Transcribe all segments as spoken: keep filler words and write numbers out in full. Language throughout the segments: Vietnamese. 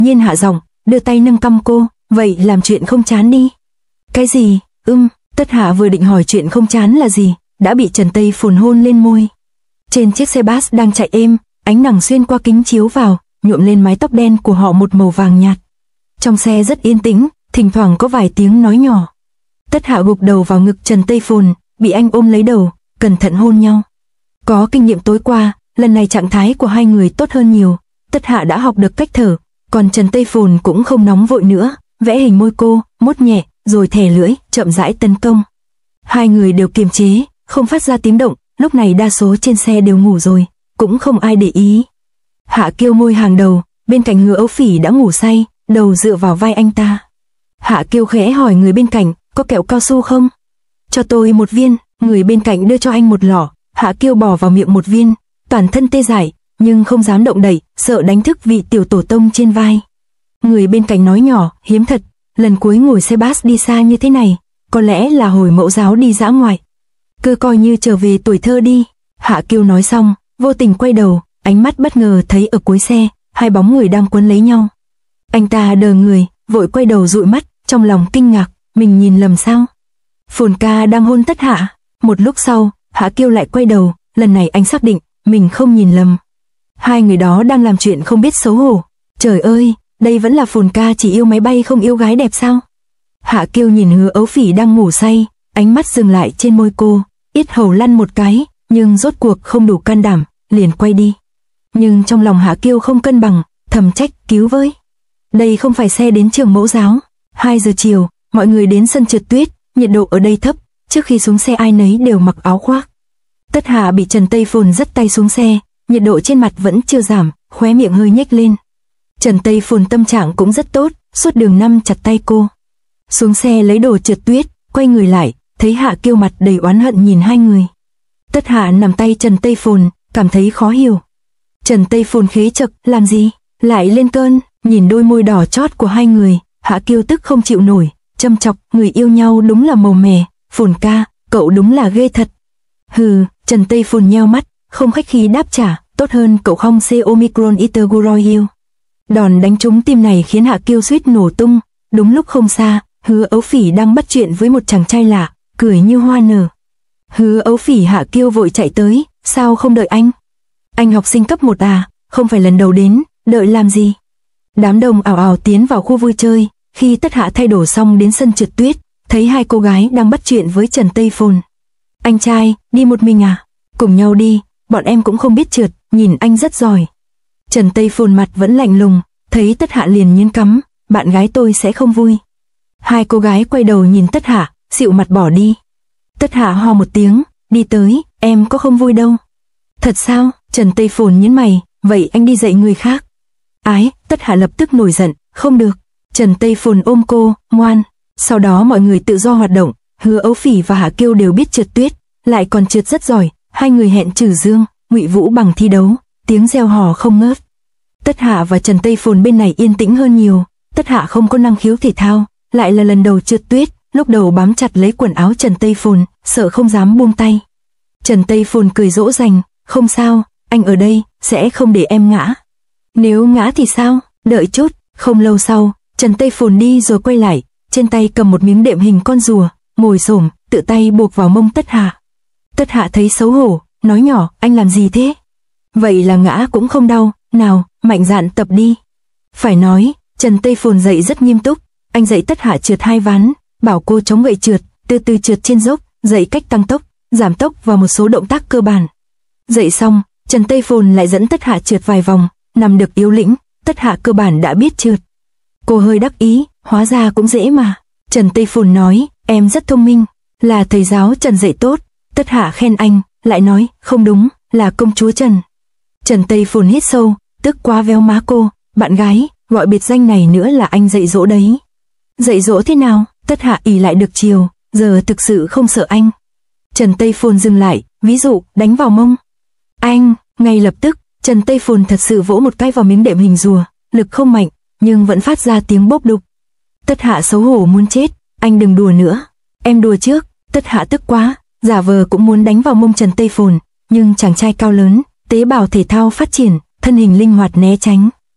nhiên hạ giọng, đưa tay nâng cằm cô, vậy làm chuyện không chán đi. Cái gì? Ưm, Tất Hạ vừa định hỏi chuyện không chán là gì, đã bị Trần Tây Phồn hôn lên môi. Trên chiếc xe bus đang chạy êm, ánh nắng xuyên qua kính chiếu vào, nhuộm lên mái tóc đen của họ một màu vàng nhạt. Trong xe rất yên tĩnh, thỉnh thoảng có vài tiếng nói nhỏ. Tất Hạ gục đầu vào ngực Trần Tây Phồn, bị anh ôm lấy đầu, cẩn thận hôn nhau. Có kinh nghiệm tối qua, lần này trạng thái của hai người tốt hơn nhiều. Tất Hạ đã học được cách thở, còn Trần Tây Phồn cũng không nóng vội nữa, vẽ hình môi cô, mốt nhẹ, rồi thè lưỡi, chậm rãi tấn công. Hai người đều kiềm chế, không phát ra tiếng động, lúc này đa số trên xe đều ngủ rồi, cũng không ai để ý. Hạ Kiêu môi hàng đầu, bên cạnh Hứa Ấu Phỉ đã ngủ say, đầu dựa vào vai anh ta. Hạ Kiêu khẽ hỏi người bên cạnh, có kẹo cao su không? Cho tôi một viên, người bên cạnh đưa cho anh một lọ. Hạ Kiêu bỏ vào miệng một viên, toàn thân tê dại, nhưng không dám động đậy, sợ đánh thức vị tiểu tổ tông trên vai. Người bên cạnh nói nhỏ, hiếm thật, lần cuối ngồi xe bus đi xa như thế này, có lẽ là hồi mẫu giáo đi dã ngoại. Cứ coi như trở về tuổi thơ đi. Hạ Kiêu nói xong, vô tình quay đầu, ánh mắt bất ngờ thấy ở cuối xe, hai bóng người đang quấn lấy nhau. Anh ta đờ người, vội quay đầu dụi mắt, trong lòng kinh ngạc, mình nhìn lầm sao? Phồn ca đang hôn Tất Hạ. Một lúc sau, Hạ Kiêu lại quay đầu, lần này anh xác định, mình không nhìn lầm. Hai người đó đang làm chuyện không biết xấu hổ. Trời ơi, đây vẫn là Phồn ca chỉ yêu máy bay không yêu gái đẹp sao? Hạ Kiêu nhìn Hứa Ấu Phỉ đang ngủ say, ánh mắt dừng lại trên môi cô, yết hầu lăn một cái, nhưng rốt cuộc không đủ can đảm, liền quay đi. Nhưng trong lòng Hạ Kiêu không cân bằng, thầm trách, cứu với. Đây không phải xe đến trường mẫu giáo. Hai giờ chiều, mọi người đến sân trượt tuyết, nhiệt độ ở đây thấp, trước khi xuống xe ai nấy đều mặc áo khoác. Tất Hạ bị Trần Tây Phồn dắt tay xuống xe, nhiệt độ trên mặt vẫn chưa giảm, khóe miệng hơi nhếch lên. Trần Tây Phồn tâm trạng cũng rất tốt, suốt đường nắm chặt tay cô. Xuống xe lấy đồ trượt tuyết, quay người lại, thấy Hạ Kiêu mặt đầy oán hận nhìn hai người. Tất Hạ nằm tay Trần Tây Phồn, cảm thấy khó hiểu. Trần Tây Phồn khế chực, làm gì? Lại lên cơn, nhìn đôi môi đỏ chót của hai người, Hạ Kiêu tức không chịu nổi, châm chọc, người yêu nhau đúng là màu mè, Phồn ca, cậu đúng là ghê thật. Hừ, Trần Tây Phồn nheo mắt, không khách khí đáp trả, tốt hơn cậu không xe Omicron Itergoroil. Đòn đánh trúng tim này khiến Hạ Kiêu suýt nổ tung, đúng lúc không xa, Hứa Ấu Phỉ đang bắt chuyện với một chàng trai lạ, cười như hoa nở. Hứa Ấu Phỉ Hạ Kiêu vội chạy tới, sao không đợi anh? Anh học sinh cấp một à, không phải lần đầu đến, đợi làm gì? Đám đông ảo ảo tiến vào khu vui chơi, khi Tất Hạ thay đồ xong đến sân trượt tuyết, thấy hai cô gái đang bắt chuyện với Trần Tây Phồn. Anh trai, đi một mình à? Cùng nhau đi, bọn em cũng không biết trượt, nhìn anh rất giỏi. Trần Tây Phồn mặt vẫn lạnh lùng, thấy Tất Hạ liền nghiến cắm, bạn gái tôi sẽ không vui. Hai cô gái quay đầu nhìn Tất Hạ, xịu mặt bỏ đi. Tất Hạ ho một tiếng, đi tới, em có không vui đâu. Thật sao? Trần Tây Phồn nhíu mày, vậy anh đi dạy người khác. Ái, Tất Hạ lập tức nổi giận, không được. Trần Tây Phồn ôm cô, ngoan. Sau đó mọi người tự do hoạt động, Hứa Ấu Phỉ và Hạ Kiêu đều biết trượt tuyết, lại còn trượt rất giỏi, hai người hẹn Trử Dương, Ngụy Vũ bằng thi đấu, tiếng reo hò không ngớt. Tất Hạ và Trần Tây Phồn bên này yên tĩnh hơn nhiều, Tất Hạ không có năng khiếu thể thao, lại là lần đầu trượt tuyết, lúc đầu bám chặt lấy quần áo Trần Tây Phồn, sợ không dám buông tay. Trần Tây Phồn cười dỗ dành, không sao, anh ở đây, sẽ không để em ngã. Nếu ngã thì sao, đợi chút. Không lâu sau, Trần Tây Phồn đi rồi quay lại, trên tay cầm một miếng đệm hình con rùa, ngồi xổm, tự tay buộc vào mông Tất Hạ. Tất Hạ thấy xấu hổ, nói nhỏ, anh làm gì thế? Vậy là ngã cũng không đau, nào, mạnh dạn tập đi. Phải nói, Trần Tây Phồn dạy rất nghiêm túc, anh dạy Tất Hạ trượt hai ván, bảo cô chống gậy trượt, từ từ trượt trên dốc, dạy cách tăng tốc, giảm tốc và một số động tác cơ bản. Dạy xong, Trần Tây Phồn lại dẫn Tất Hạ trượt vài vòng, nằm được yếu lĩnh, Tất Hạ cơ bản đã biết trượt. Cô hơi đắc ý, hóa ra cũng dễ mà. Trần Tây Phồn nói, em rất thông minh, là thầy giáo Trần dạy tốt. Tất Hạ khen anh, lại nói, không đúng, là công chúa Trần. Trần Tây Phồn hít sâu, tức quá véo má cô, bạn gái, gọi biệt danh này nữa là anh dạy dỗ đấy. Dạy dỗ thế nào? Tất Hạ ỉ lại được chiều, giờ thực sự không sợ anh. Trần Tây Phồn dừng lại, ví dụ, đánh vào mông. Anh, ngay lập tức, Trần Tây Phồn thật sự vỗ một cái vào miếng đệm hình rùa, lực không mạnh, nhưng vẫn phát ra tiếng bốp đục. Tất Hạ xấu hổ muốn chết, anh đừng đùa nữa. Em đùa trước. Tất Hạ tức quá, giả vờ cũng muốn đánh vào mông Trần Tây Phồn, nhưng chàng trai cao lớn, tế bào thể thao phát triển, thân hình linh hoạt né tránh. Tất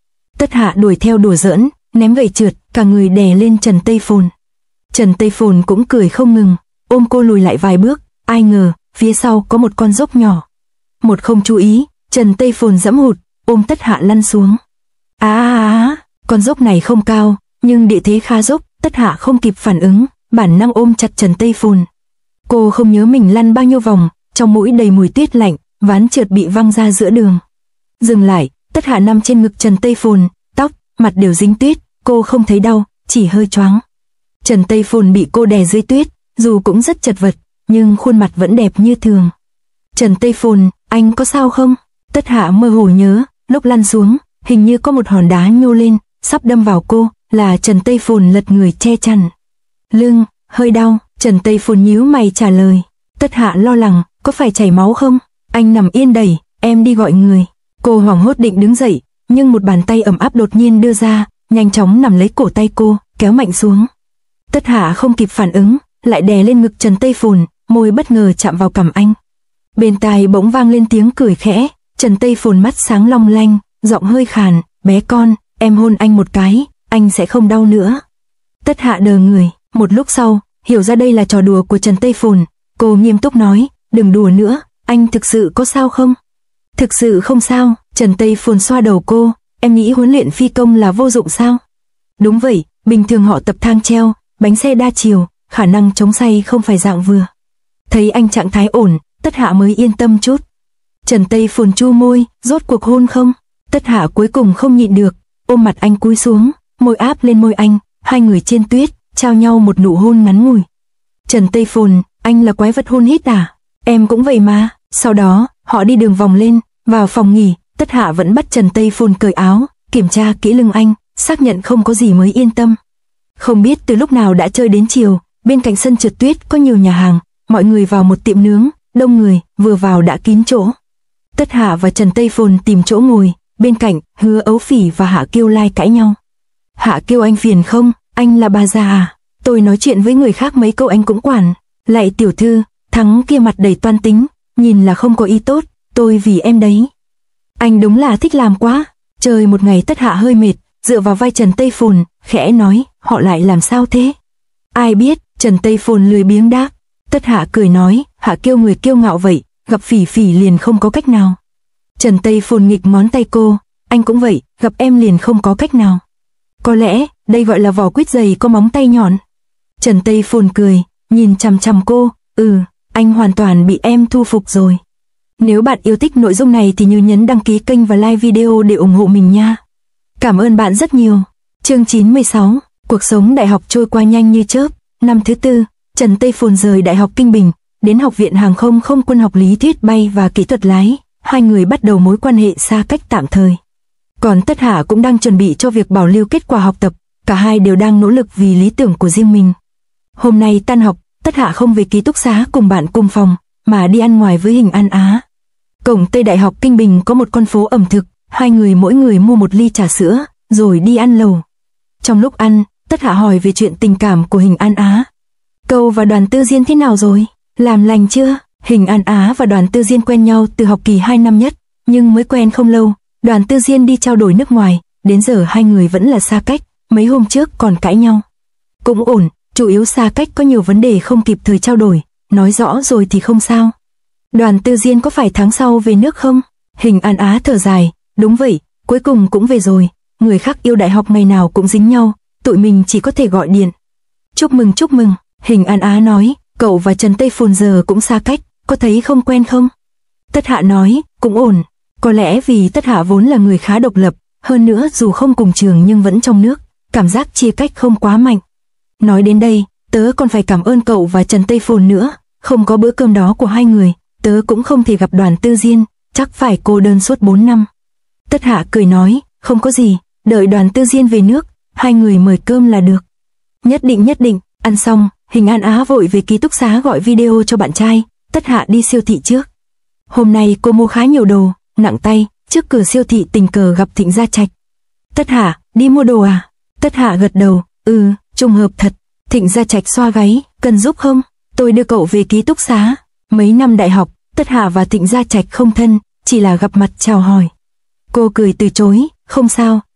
Tất Hạ đuổi theo đùa giỡn, ném gậy trượt, cả người đè lên Trần Tây Phồn. Trần Tây Phồn cũng cười không ngừng, ôm cô lùi lại vài bước, ai ngờ, phía sau có một con dốc nhỏ. Một không chú ý, Trần Tây Phồn giẫm hụt, ôm Tất Hạ lăn xuống. Á á á, con dốc này không cao, nhưng địa thế khá dốc, Tất Hạ không kịp phản ứng, bản năng ôm chặt Trần Tây Phồn. Cô không nhớ mình lăn bao nhiêu vòng, trong mũi đầy mùi tuyết lạnh, ván trượt bị văng ra giữa đường. Dừng lại, Tất Hạ nằm trên ngực Trần Tây Phồn, tóc, mặt đều dính tuyết, cô không thấy đau, chỉ hơi choáng. Trần Tây Phồn bị cô đè dưới tuyết, dù cũng rất chật vật, nhưng khuôn mặt vẫn đẹp như thường. Trần Tây Phồn, anh có sao không? Tất Hạ mơ hồ nhớ, lúc lăn xuống, hình như có một hòn đá nhô lên, sắp đâm vào cô, là Trần Tây Phồn lật người che chắn. Lưng, hơi đau, Trần Tây Phồn nhíu mày trả lời. Tất Hạ lo lắng, có phải chảy máu không? Anh nằm yên đẩy, em đi gọi người. Cô hoảng hốt định đứng dậy, nhưng một bàn tay ẩm áp đột nhiên đưa ra, nhanh chóng nắm lấy cổ tay cô, kéo mạnh xuống. Tất Hạ không kịp phản ứng, lại đè lên ngực Trần Tây Phồn, môi bất ngờ chạm vào cằm anh. Bên tai bỗng vang lên tiếng cười khẽ, Trần Tây Phồn mắt sáng long lanh, giọng hơi khàn, bé con, em hôn anh một cái, anh sẽ không đau nữa. Tất Hạ đờ người, một lúc sau, hiểu ra đây là trò đùa của Trần Tây Phồn, cô nghiêm túc nói, đừng đùa nữa, anh thực sự có sao không? Thực sự không sao, Trần Tây Phồn xoa đầu cô, em nghĩ huấn luyện phi công là vô dụng sao? Đúng vậy, bình thường họ tập thang treo, bánh xe đa chiều, khả năng chống say không phải dạng vừa. Thấy anh trạng thái ổn, Tất Hạ mới yên tâm chút. Trần Tây Phồn chu môi, rốt cuộc hôn không? Tất Hạ cuối cùng không nhịn được, ôm mặt anh cúi xuống, môi áp lên môi anh, hai người trên tuyết, trao nhau một nụ hôn ngắn ngủi. Trần Tây Phồn, anh là quái vật hôn hít à? Em cũng vậy mà. Sau đó, họ đi đường vòng lên, vào phòng nghỉ, Tất Hạ vẫn bắt Trần Tây Phồn cởi áo, kiểm tra kỹ lưng anh, xác nhận không có gì mới yên tâm. Không biết từ lúc nào đã chơi đến chiều, bên cạnh sân trượt tuyết có nhiều nhà hàng, mọi người vào một tiệm nướng, đông người, vừa vào đã kín chỗ. Tất Hạ và Trần Tây Phồn tìm chỗ ngồi, bên cạnh, Hứa Ấu Phỉ và Hạ Kiêu Lai cãi nhau. Hạ Kiêu, anh phiền không, anh là bà già à? Tôi nói chuyện với người khác mấy câu anh cũng quản. Lại tiểu thư, Thắng kia mặt đầy toan tính, nhìn là không có ý tốt, tôi vì em đấy. Anh đúng là thích làm quá. Chơi một ngày Tất Hạ hơi mệt, dựa vào vai Trần Tây Phồn, khẽ nói, họ lại làm sao thế? Ai biết, Trần Tây Phồn lười biếng đáp. Tất Hạ cười nói, Hạ Kiêu người kiêu ngạo vậy, gặp Phỉ Phỉ liền không có cách nào. Trần Tây Phồn nghịch ngón tay cô, anh cũng vậy, gặp em liền không có cách nào. Có lẽ, đây gọi là vỏ quýt dày có móng tay nhọn. Trần Tây Phồn cười, nhìn chằm chằm cô, ừ, anh hoàn toàn bị em thu phục rồi. Nếu bạn yêu thích nội dung này thì nhớ nhấn đăng ký kênh và like video để ủng hộ mình nha. Cảm ơn bạn rất nhiều. Chương chín mươi sáu, cuộc sống đại học trôi qua nhanh như chớp. Năm thứ tư, Trần Tây Phồn rời Đại học Kinh Bình, đến Học viện Hàng không Không quân học lý thuyết bay và kỹ thuật lái. Hai người bắt đầu mối quan hệ xa cách tạm thời. Còn Tất Hạ cũng đang chuẩn bị cho việc bảo lưu kết quả học tập, cả hai đều đang nỗ lực vì lý tưởng của riêng mình. Hôm nay tan học, Tất Hạ không về ký túc xá cùng bạn cùng phòng, mà đi ăn ngoài với Hình An Á. Cổng Tây Đại học Kinh Bình có một con phố ẩm thực, hai người mỗi người mua một ly trà sữa, rồi đi ăn lẩu. Trong lúc ăn, Tất Hạ hỏi về chuyện tình cảm của Hình An Á. Cậu và Đoàn Tư Diên thế nào rồi? Làm lành chưa? Hình An Á và Đoàn Tư Diên quen nhau từ học kỳ hai năm nhất, nhưng mới quen không lâu, Đoàn Tư Diên đi trao đổi nước ngoài, đến giờ hai người vẫn là xa cách, mấy hôm trước còn cãi nhau. Cũng ổn, chủ yếu xa cách có nhiều vấn đề không kịp thời trao đổi, nói rõ rồi thì không sao. Đoàn Tư Diên có phải tháng sau về nước không? Hình An Á thở dài, đúng vậy, cuối cùng cũng về rồi, người khác yêu đại học ngày nào cũng dính nhau, tụi mình chỉ có thể gọi điện. Chúc mừng chúc mừng, Hình An Á nói, cậu và Trần Tây Phồn giờ cũng xa cách, có thấy không quen không? Tất Hạ nói, cũng ổn, có lẽ vì Tất Hạ vốn là người khá độc lập, hơn nữa dù không cùng trường nhưng vẫn trong nước, cảm giác chia cách không quá mạnh. Nói đến đây, tớ còn phải cảm ơn cậu và Trần Tây Phồn nữa, không có bữa cơm đó của hai người, tớ cũng không thể gặp Đoàn Tư Diên, chắc phải cô đơn suốt bốn năm. Tất Hạ cười nói, không có gì, đợi Đoàn Tư Diên về nước, hai người mời cơm là được. Nhất định nhất định, ăn xong, Hình An Á vội về ký túc xá gọi video cho bạn trai, Tất Hạ đi siêu thị trước. Hôm nay cô mua khá nhiều đồ, nặng tay, trước cửa siêu thị tình cờ gặp Thịnh Gia Trạch. Tất Hạ, đi mua đồ à? Tất Hạ gật đầu, ừ, trùng hợp thật. Thịnh Gia Trạch xoa gáy, cần giúp không? Tôi đưa cậu về ký túc xá. Mấy năm đại học, Tất Hạ và Thịnh Gia Trạch không thân, chỉ là gặp mặt chào hỏi. Cô cười từ chối, không sao,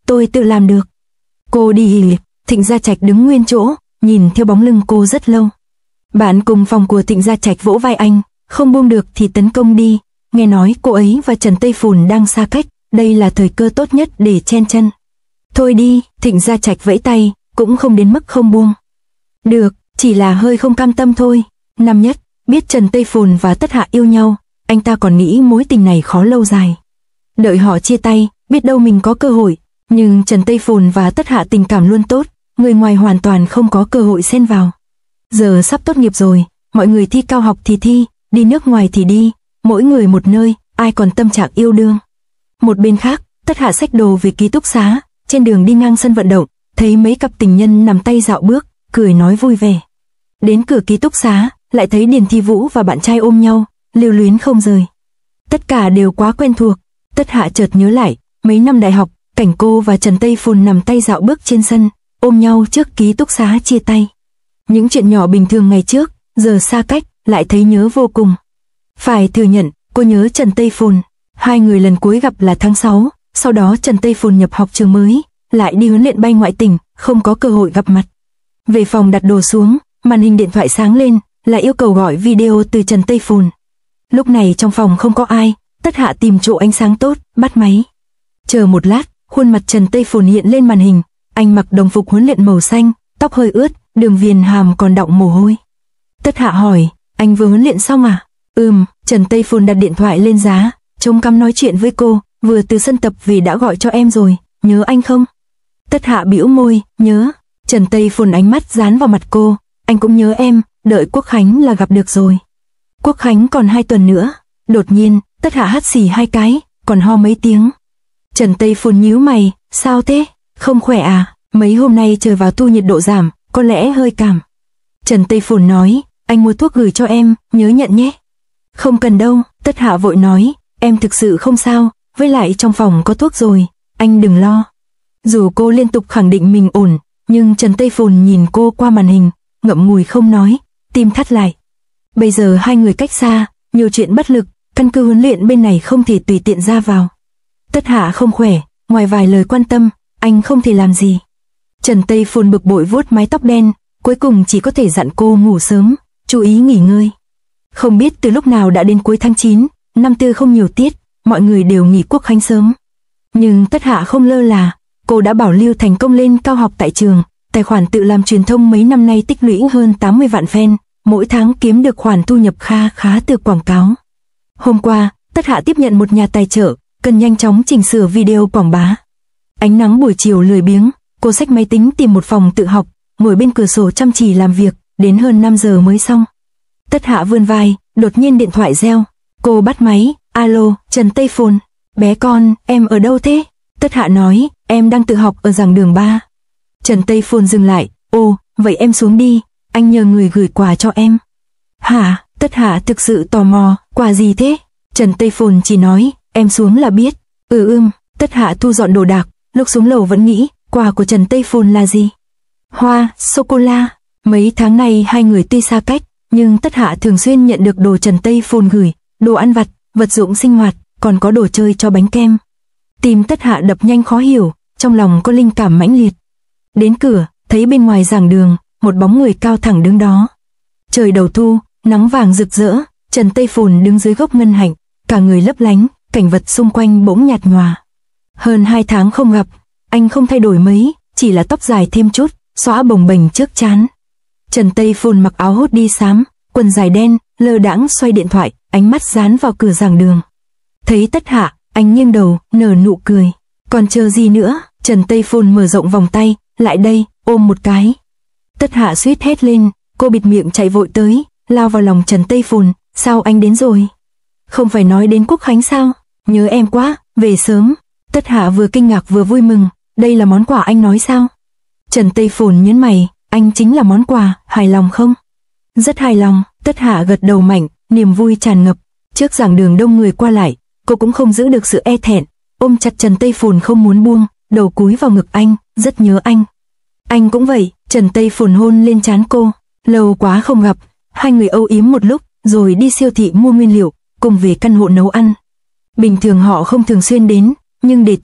tôi tự làm được. Cô đi hì. Thịnh Gia Trạch đứng nguyên chỗ, nhìn theo bóng lưng cô rất lâu. Bạn cùng phòng của Thịnh Gia Trạch vỗ vai anh, không buông được thì tấn công đi. Nghe nói cô ấy và Trần Tây Phồn đang xa cách, đây là thời cơ tốt nhất để chen chân. Thôi đi, Thịnh Gia Trạch vẫy tay, cũng không đến mức không buông. Được, chỉ là hơi không cam tâm thôi. Năm Nhất, biết Trần Tây Phồn và Tất Hạ yêu nhau, anh ta còn nghĩ mối tình này khó lâu dài. Đợi họ chia tay, biết đâu mình có cơ hội. Nhưng Trần Tây Phồn và Tất Hạ tình cảm luôn tốt, người ngoài hoàn toàn không có cơ hội xen vào. Giờ sắp tốt nghiệp rồi, mọi người thi cao học thì thi, đi nước ngoài thì đi, mỗi người một nơi, ai còn tâm trạng yêu đương. Một bên khác, Tất Hạ xách đồ về ký túc xá, trên đường đi ngang sân vận động, thấy mấy cặp tình nhân nắm tay dạo bước, cười nói vui vẻ. Đến cửa ký túc xá, lại thấy Điền Thi Vũ và bạn trai ôm nhau, lưu luyến không rời. Tất cả đều quá quen thuộc. Tất Hạ chợt nhớ lại, mấy năm đại học, cảnh cô và Trần Tây Phồn nắm tay dạo bước trên sân, ôm nhau trước ký túc xá chia tay. Những chuyện nhỏ bình thường ngày trước, giờ xa cách, lại thấy nhớ vô cùng. Phải thừa nhận, cô nhớ Trần Tây Phồn. Hai người lần cuối gặp là tháng sáu, sau đó Trần Tây Phồn nhập học trường mới, lại đi huấn luyện bay ngoại tỉnh, không có cơ hội gặp mặt. Về phòng đặt đồ xuống, màn hình điện thoại sáng lên, là yêu cầu gọi video từ Trần Tây Phồn. Lúc này trong phòng không có ai, Tất Hạ tìm chỗ ánh sáng tốt, bắt máy. Chờ một lát, khuôn mặt Trần Tây Phồn hiện lên màn hình, anh mặc đồng phục huấn luyện màu xanh, tóc hơi ướt, đường viền hàm còn đọng mồ hôi. Tất Hạ hỏi, anh vừa huấn luyện xong à? Ừm, Trần Tây Phồn đặt điện thoại lên giá, trông căm nói chuyện với cô, vừa từ sân tập về đã gọi cho em rồi, nhớ anh không? Tất Hạ bĩu môi, nhớ. Trần Tây Phồn ánh mắt dán vào mặt cô, anh cũng nhớ em, đợi Quốc Khánh là gặp được rồi. Quốc Khánh còn hai tuần nữa. Đột nhiên, Tất Hạ hắt xì hai cái, còn ho mấy tiếng. Trần Tây Phồn nhíu mày, sao thế? Không khỏe à? Mấy hôm nay trời vào thu nhiệt độ giảm, có lẽ hơi cảm. Trần Tây Phồn nói, anh mua thuốc gửi cho em, nhớ nhận nhé. Không cần đâu, Tất Hạ vội nói, em thực sự không sao, với lại trong phòng có thuốc rồi, anh đừng lo. Dù cô liên tục khẳng định mình ổn, nhưng Trần Tây Phồn nhìn cô qua màn hình, ngậm ngùi không nói, tim thắt lại. Bây giờ hai người cách xa, nhiều chuyện bất lực, căn cứ huấn luyện bên này không thể tùy tiện ra vào. Tất Hạ không khỏe, ngoài vài lời quan tâm, anh không thể làm gì. Trần Tây Phồn bực bội vuốt mái tóc đen, cuối cùng chỉ có thể dặn cô ngủ sớm, chú ý nghỉ ngơi. Không biết từ lúc nào đã đến cuối tháng chín, năm tư không nhiều tiết, mọi người đều nghỉ Quốc Khánh sớm. Nhưng Tất Hạ không lơ là, cô đã bảo Lưu thành công lên cao học tại trường, tài khoản tự làm truyền thông mấy năm nay tích lũy hơn tám mươi vạn fan, mỗi tháng kiếm được khoản thu nhập kha khá từ quảng cáo. Hôm qua, Tất Hạ tiếp nhận một nhà tài trợ, cần nhanh chóng chỉnh sửa video quảng bá. Ánh nắng buổi chiều lười biếng, cô xách máy tính tìm một phòng tự học, ngồi bên cửa sổ chăm chỉ làm việc, đến hơn năm giờ mới xong. Tất Hạ vươn vai, đột nhiên điện thoại reo. Cô bắt máy, alo, Trần Tây Phồn. Bé con, em ở đâu thế? Tất Hạ nói, em đang tự học ở giảng đường ba. Trần Tây Phồn dừng lại, ồ, vậy em xuống đi, anh nhờ người gửi quà cho em. Hả? Tất Hạ thực sự tò mò, quà gì thế? Trần Tây Phồn chỉ nói, em xuống là biết. Ừ ưm, Tất Hạ thu dọn đồ đạc, lúc xuống lầu vẫn nghĩ, quà của Trần Tây Phồn là gì? Hoa, sô-cô-la. Mấy tháng này hai người tuy xa cách, nhưng Tất Hạ thường xuyên nhận được đồ Trần Tây Phồn gửi, đồ ăn vặt, vật dụng sinh hoạt, còn có đồ chơi cho bánh kem. Tim Tất Hạ đập nhanh khó hiểu, trong lòng có linh cảm mãnh liệt. Đến cửa, thấy bên ngoài giảng đường, một bóng người cao thẳng đứng đó. Trời đầu thu, nắng vàng rực rỡ, Trần Tây Phồn đứng dưới gốc ngân hạnh, cả người lấp lánh, cảnh vật xung quanh bỗng nhạt nhòa. Hơn hai tháng không gặp, anh không thay đổi mấy, chỉ là tóc dài thêm chút, xõa bồng bềnh trước trán. Trần Tây Phồn mặc áo hoodie xám, quần dài đen, lơ đãng xoay điện thoại, ánh mắt dán vào cửa giảng đường. Thấy Tất Hạ, anh nghiêng đầu, nở nụ cười. Còn chờ gì nữa? Trần Tây Phồn mở rộng vòng tay, lại đây, ôm một cái. Tất Hạ suýt hét lên, cô bịt miệng chạy vội tới, lao vào lòng Trần Tây Phồn, sao anh đến rồi? Không phải nói đến Quốc Khánh sao? Nhớ em quá, về sớm. Tất Hạ vừa kinh ngạc vừa vui mừng, đây là món quà anh nói sao? Trần Tây Phồn nhớn mày, anh chính là món quà, hài lòng không? Rất hài lòng, Tất Hạ gật đầu mạnh, niềm vui tràn ngập. Trước giảng đường đông người qua lại, cô cũng không giữ được sự e thẹn, ôm chặt Trần Tây Phồn không muốn buông, đầu cúi vào ngực anh, rất nhớ anh. Anh cũng vậy, Trần Tây Phồn hôn lên trán cô, lâu quá không gặp, hai người âu yếm một lúc, rồi đi siêu thị mua nguyên liệu, cùng về căn hộ nấu ăn. Bình thường họ không thường xuyên đến, nhưng để tiện, căn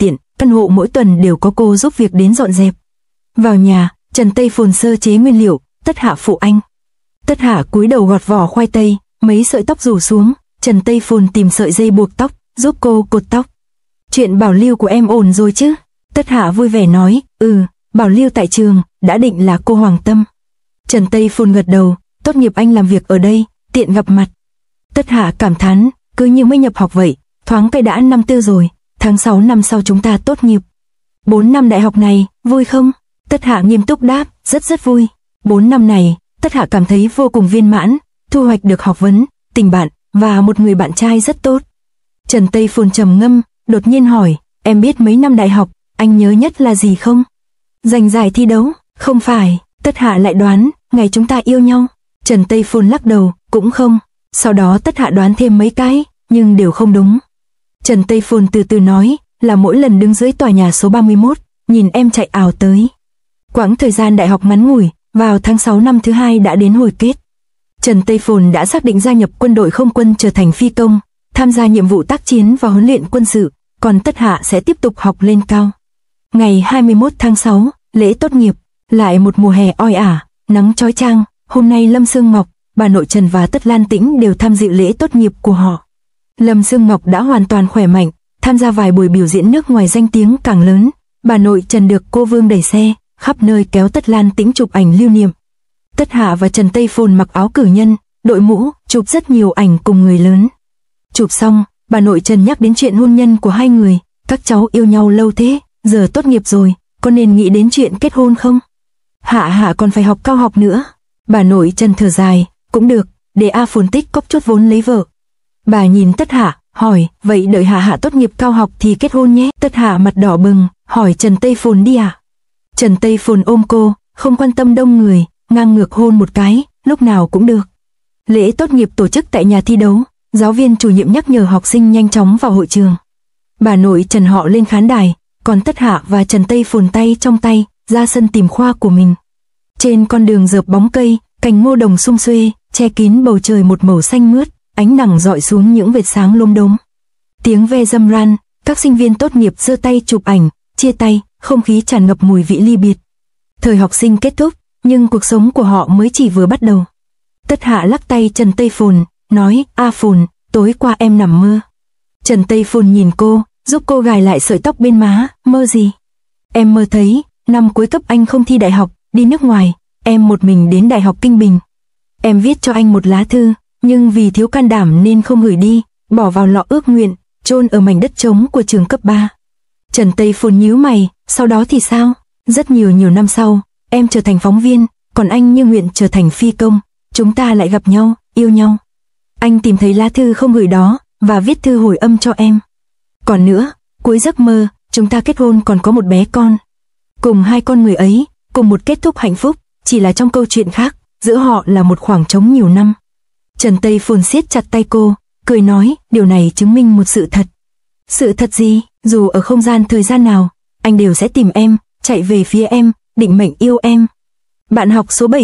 căn hộ mỗi tuần đều có cô giúp việc đến dọn dẹp. Vào nhà, Trần Tây Phồn sơ chế nguyên liệu, Tất Hạ phụ anh. Tất Hạ cúi đầu gọt vỏ khoai tây, mấy sợi tóc rủ xuống, Trần Tây Phồn tìm sợi dây buộc tóc, giúp cô cột tóc. Chuyện bảo lưu của em ổn rồi chứ? Tất Hạ vui vẻ nói, ừ, bảo lưu tại trường, đã định là cô Hoàng Tâm. Trần Tây Phồn gật đầu, tốt nghiệp anh làm việc ở đây, tiện gặp mặt. Tất Hạ cảm thán, cứ như mới nhập học vậy, thoáng cái đã năm tư rồi, tháng sáu năm sau chúng ta tốt nghiệp. Bốn năm đại học này, vui không? Tất Hạ nghiêm túc đáp, rất rất vui. Bốn năm này, Tất Hạ cảm thấy vô cùng viên mãn, thu hoạch được học vấn, tình bạn, và một người bạn trai rất tốt. Trần Tây Phồn trầm ngâm, đột nhiên hỏi, em biết mấy năm đại học, anh nhớ nhất là gì không? Giành giải thi đấu, không phải. Tất Hạ lại đoán, ngày chúng ta yêu nhau. Trần Tây Phồn lắc đầu, cũng không. Sau đó Tất Hạ đoán thêm mấy cái, nhưng đều không đúng. Trần Tây Phồn từ từ nói, là mỗi lần đứng dưới tòa nhà số ba mươi mốt, nhìn em chạy ảo tới. Quãng thời gian đại học ngắn ngủi, vào tháng sáu năm thứ hai đã đến hồi kết. Trần Tây Phồn đã xác định gia nhập quân đội không quân trở thành phi công, tham gia nhiệm vụ tác chiến và huấn luyện quân sự, còn Tất Hạ sẽ tiếp tục học lên cao. Ngày hai mươi mốt tháng sáu, lễ tốt nghiệp, lại một mùa hè oi ả, nắng chói chang, hôm nay Lâm Sương Ngọc, bà nội Trần và Tất Lan Tĩnh đều tham dự lễ tốt nghiệp của họ. Lâm Sương Ngọc đã hoàn toàn khỏe mạnh, tham gia vài buổi biểu diễn nước ngoài danh tiếng càng lớn, bà nội Trần được cô Vương đẩy xe, khắp nơi kéo Tất Lan Tĩnh chụp ảnh lưu niệm. Tất Hạ và Trần Tây Phồn mặc áo cử nhân, đội mũ, chụp rất nhiều ảnh cùng người lớn. Chụp xong, bà nội Trần nhắc đến chuyện hôn nhân của hai người, các cháu yêu nhau lâu thế, giờ tốt nghiệp rồi, có nên nghĩ đến chuyện kết hôn không? Hạ Hạ còn phải học cao học nữa. Bà nội Trần thở dài, cũng được, để A Phồn tích cóp chút vốn lấy vợ. Bà nhìn Tất Hạ, hỏi, vậy đợi Hạ Hạ tốt nghiệp cao học thì kết hôn nhé. Tất Hạ mặt đỏ bừng, hỏi Trần Tây Phồn đi à? Trần Tây Phồn ôm cô, không quan tâm đông người, ngang ngược hôn một cái, lúc nào cũng được. Lễ tốt nghiệp tổ chức tại nhà thi đấu, giáo viên chủ nhiệm nhắc nhở học sinh nhanh chóng vào hội trường. Bà nội Trần họ lên khán đài, còn Tất Hạ và Trần Tây Phồn tay trong tay, ra sân tìm khoa của mình. Trên con đường dợp bóng cây, cành ngô đồng sum xuê, che kín bầu trời một màu xanh mướt, ánh nắng rọi xuống những vệt sáng lốm đốm. Tiếng ve râm ran, các sinh viên tốt nghiệp giơ tay chụp ảnh, chia tay, không khí tràn ngập mùi vị ly biệt. Thời học sinh kết thúc, nhưng cuộc sống của họ mới chỉ vừa bắt đầu. Tất Hạ lắc tay Trần Tây Phồn, nói, A Phồn, tối qua em nằm mơ. Trần Tây Phồn nhìn cô, giúp cô gài lại sợi tóc bên má, mơ gì? Em mơ thấy, năm cuối cấp anh không thi đại học, đi nước ngoài, em một mình đến Đại học Kinh Bình. Em viết cho anh một lá thư, nhưng vì thiếu can đảm nên không gửi đi, bỏ vào lọ ước nguyện, chôn ở mảnh đất trống của trường cấp ba. Trần Tây Phồn nhíu mày, sau đó thì sao? Rất nhiều nhiều năm sau, em trở thành phóng viên, còn anh như nguyện trở thành phi công, chúng ta lại gặp nhau, yêu nhau. Anh tìm thấy lá thư không gửi đó, và viết thư hồi âm cho em. Còn nữa, cuối giấc mơ, chúng ta kết hôn còn có một bé con. Cùng hai con người ấy, cùng một kết thúc hạnh phúc, chỉ là trong câu chuyện khác, giữa họ là một khoảng trống nhiều năm. Trần Tây Phồn siết chặt tay cô, cười nói, điều này chứng minh một sự thật. Sự thật gì? Dù ở không gian thời gian nào, anh đều sẽ tìm em, chạy về phía em, định mệnh yêu em. Bạn học số bảy